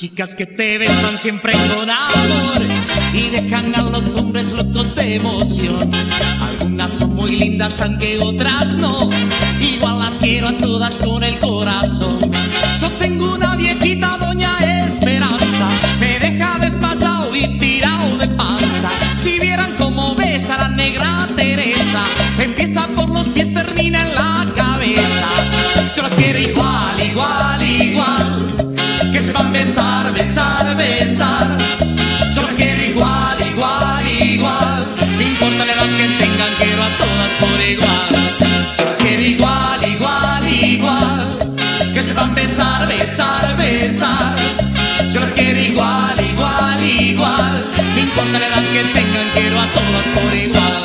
chicas que te besan siempre con amor y dejan a los hombres locos de emoción. Algunas son muy lindas aunque otras no, igual las quiero a todas con el corazón. Yo tengo una viejita, doña Esperanza, me deja despasado y tirado de panza. Si vieran cómo besa la negra Teresa, empieza por los pies, termina en la cabeza. Yo las quiero igual, igual, igual, que se van a besar, besar, besar. Yo las quiero igual, igual, igual, no importa la edad que tengan, quiero a todas por igual. Yo las quiero igual, igual, igual, que se van a besar, besar, besar. Yo las quiero igual, igual, igual, no importa la edad que tengan, quiero a todas por igual.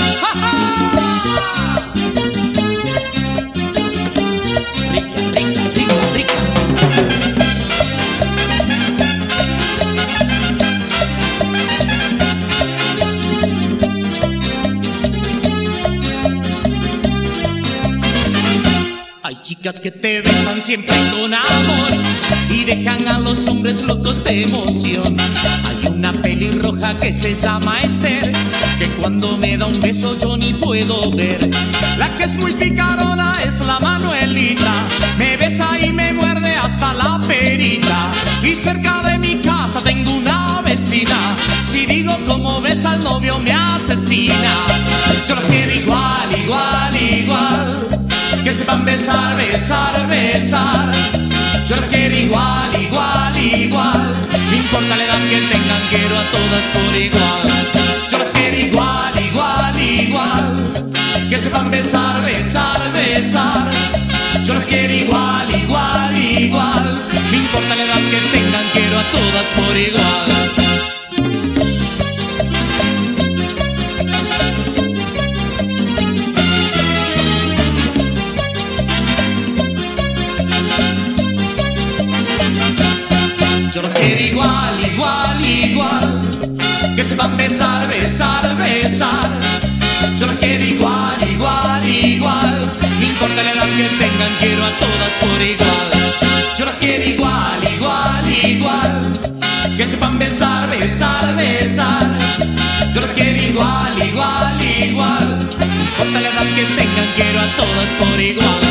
Hay chicas que te besan siempre con amor y dejan a los hombres locos de emoción. Hay una pelirroja que se llama Esther, que cuando me da un beso yo ni puedo ver. La que es muy picarona es la Manuelita, me besa y me muerde hasta la perita. Y cerca de mi casa tengo una vecina, si digo cómo besa al novio me asesina. Yo las quiero igual, igual, igual, que sepan besar, besar, besar. Yo las quiero igual, igual, igual, no importa la edad que tengan, quiero a todas por igual. Yo las quiero igual, igual, igual, que sepan besar, besar, besar. Yo las quiero igual, igual, igual, no importa la edad que tengan, quiero a todas por igual. Yo las quiero igual, igual, igual, que sepan besar, besar, besar. Yo las quiero igual, igual, igual, no importa la edad que tengan, quiero a todas por igual. Yo las quiero igual, igual, igual, que sepan besar, besar, besar. Yo las quiero igual, igual, igual, no importa la edad que tengan, quiero a todas por igual.